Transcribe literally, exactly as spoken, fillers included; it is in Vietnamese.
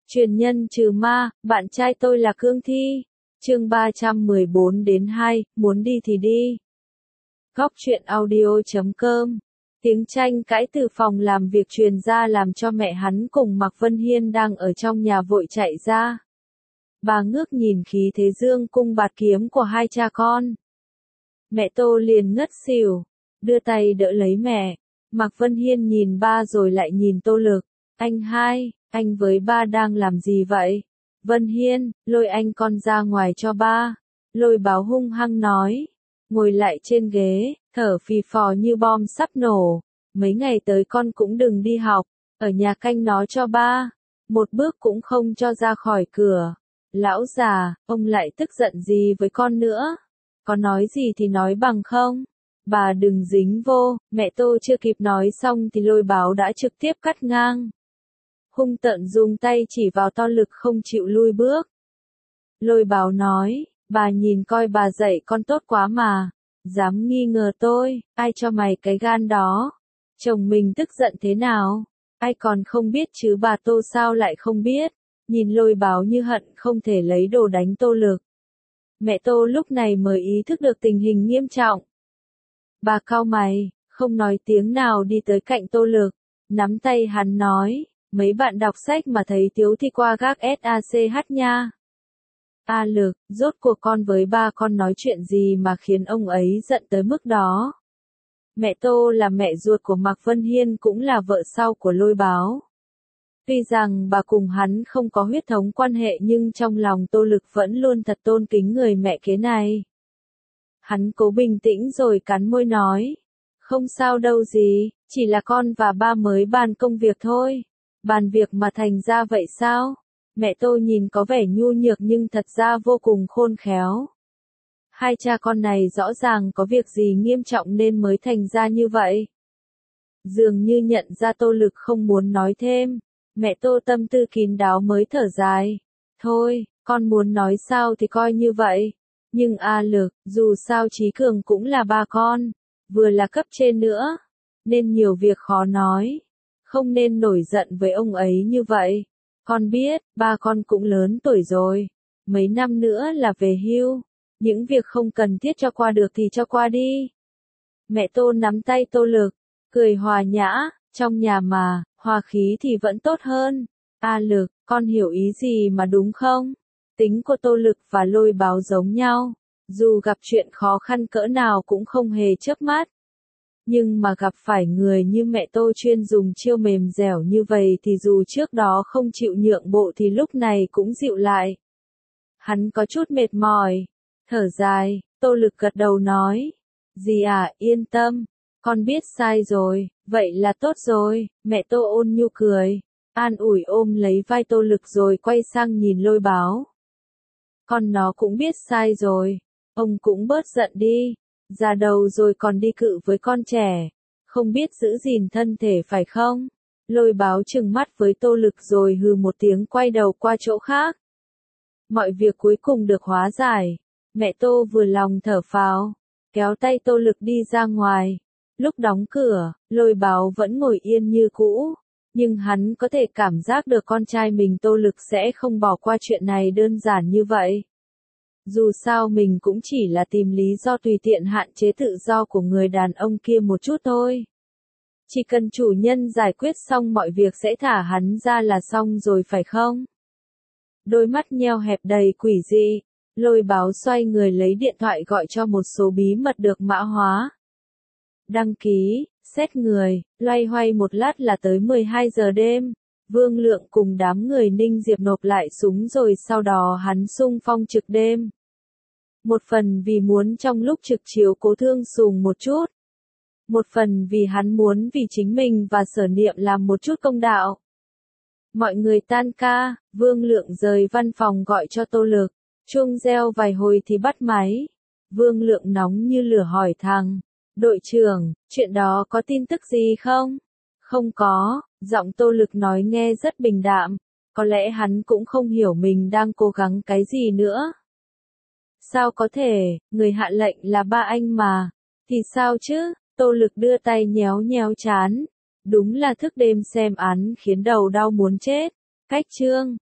Truyền nhân trừ ma, bạn trai tôi là Cương Thi. Chương ba trăm mười bốn đến hai, muốn đi thì đi. Góc truyện audio chấm com. Tiếng tranh cãi từ phòng làm việc truyền ra làm cho mẹ hắn cùng Mạc Vân Hiên đang ở trong nhà vội chạy ra. Bà ngước nhìn khí thế dương cung bạt kiếm của hai cha con. Mẹ Tô liền ngất xỉu, đưa tay đỡ lấy mẹ. Mạc Vân Hiên nhìn ba rồi lại nhìn Tô Lực. Anh hai, anh với ba đang làm gì vậy? Vân Hiên, lôi anh con ra ngoài cho ba. Lôi Báo hung hăng nói. Ngồi lại trên ghế, thở phì phò như bom sắp nổ. Mấy ngày tới con cũng đừng đi học, ở nhà canh nó cho ba. Một bước cũng không cho ra khỏi cửa. Lão già, ông lại tức giận gì với con nữa? Có nói gì thì nói bằng không? Bà đừng dính vô. Mẹ Tô chưa kịp nói xong thì Lôi Báo đã trực tiếp cắt ngang. Hung tợn dùng tay chỉ vào To Lực không chịu lui bước. Lôi Báo nói, bà nhìn coi bà dạy con tốt quá mà. Dám nghi ngờ tôi, ai cho mày cái gan đó? Chồng mình tức giận thế nào? Ai còn không biết chứ bà Tô sao lại không biết? Nhìn Lôi Báo như hận không thể lấy đồ đánh Tô Lực. Mẹ Tô lúc này mới ý thức được tình hình nghiêm trọng. Bà cau mày, không nói tiếng nào đi tới cạnh Tô Lực, nắm tay hắn nói, mấy bạn đọc sách mà thấy thiếu thì qua gác SACH nha. A Lực, rốt cuộc con với ba con nói chuyện gì mà khiến ông ấy giận tới mức đó? Mẹ Tô là mẹ ruột của Mạc Vân Hiên cũng là vợ sau của Lôi Báo. Tuy rằng bà cùng hắn không có huyết thống quan hệ nhưng trong lòng Tô Lực vẫn luôn thật tôn kính người mẹ kế này. Hắn cố bình tĩnh rồi cắn môi nói. Không sao đâu gì, chỉ là con và ba mới bàn công việc thôi. Bàn việc mà thành ra vậy sao? Mẹ Tô nhìn có vẻ nhu nhược nhưng thật ra vô cùng khôn khéo. Hai cha con này rõ ràng có việc gì nghiêm trọng nên mới thành ra như vậy. Dường như nhận ra Tô Lực không muốn nói thêm. Mẹ Tô tâm tư kín đáo mới thở dài. Thôi, con muốn nói sao thì coi như vậy. Nhưng A Lực, dù sao Chí Cường cũng là ba con, vừa là cấp trên nữa, nên nhiều việc khó nói. Không nên nổi giận với ông ấy như vậy. Con biết, ba con cũng lớn tuổi rồi. Mấy năm nữa là về hưu. Những việc không cần thiết cho qua được thì cho qua đi. Mẹ Tô nắm tay Tô Lực, cười hòa nhã, trong nhà mà, hòa khí thì vẫn tốt hơn. A Lực, con hiểu ý gì mà đúng không? Tính của Tô Lực và Lôi Báo giống nhau. Dù gặp chuyện khó khăn cỡ nào cũng không hề chớp mắt. Nhưng mà gặp phải người như mẹ Tô chuyên dùng chiêu mềm dẻo như vậy thì dù trước đó không chịu nhượng bộ thì lúc này cũng dịu lại. Hắn có chút mệt mỏi. Thở dài, Tô Lực gật đầu nói. Dì à, yên tâm. Con biết sai rồi, vậy là tốt rồi. Mẹ Tô ôn nhu cười. An ủi ôm lấy vai Tô Lực rồi quay sang nhìn Lôi Báo. Con nó cũng biết sai rồi. Ông cũng bớt giận đi. Già đầu rồi còn đi cự với con trẻ. Không biết giữ gìn thân thể phải không? Lôi Báo trừng mắt với Tô Lực rồi hừ một tiếng quay đầu qua chỗ khác. Mọi việc cuối cùng được hóa giải. Mẹ Tô vừa lòng thở phào, kéo tay Tô Lực đi ra ngoài. Lúc đóng cửa, Lôi Báo vẫn ngồi yên như cũ. Nhưng hắn có thể cảm giác được con trai mình Tô Lực sẽ không bỏ qua chuyện này đơn giản như vậy. Dù sao mình cũng chỉ là tìm lý do tùy tiện hạn chế tự do của người đàn ông kia một chút thôi. Chỉ cần chủ nhân giải quyết xong mọi việc sẽ thả hắn ra là xong rồi phải không? Đôi mắt nheo hẹp đầy quỷ dị, Lôi Báo xoay người lấy điện thoại gọi cho một số bí mật được mã hóa. Đăng ký, xét người, loay hoay một lát là tới mười hai giờ đêm. Vương Lượng cùng đám người Ninh Diệp nộp lại súng rồi sau đó hắn xung phong trực đêm. Một phần vì muốn trong lúc trực chiếu cố Thương Sùng một chút. Một phần vì hắn muốn vì chính mình và Sở Niệm làm một chút công đạo. Mọi người tan ca, Vương Lượng rời văn phòng gọi cho Tô Lực. Chuông reo vài hồi thì bắt máy. Vương Lượng nóng như lửa hỏi thằng. Đội trưởng, chuyện đó có tin tức gì không? Không có, giọng Tô Lực nói nghe rất bình đạm. Có lẽ hắn cũng không hiểu mình đang cố gắng cái gì nữa. Sao có thể, người hạ lệnh là ba anh mà. Thì sao chứ? Tô Lực đưa tay nhéo nhéo trán. Đúng là thức đêm xem án khiến đầu đau muốn chết. Cách chương.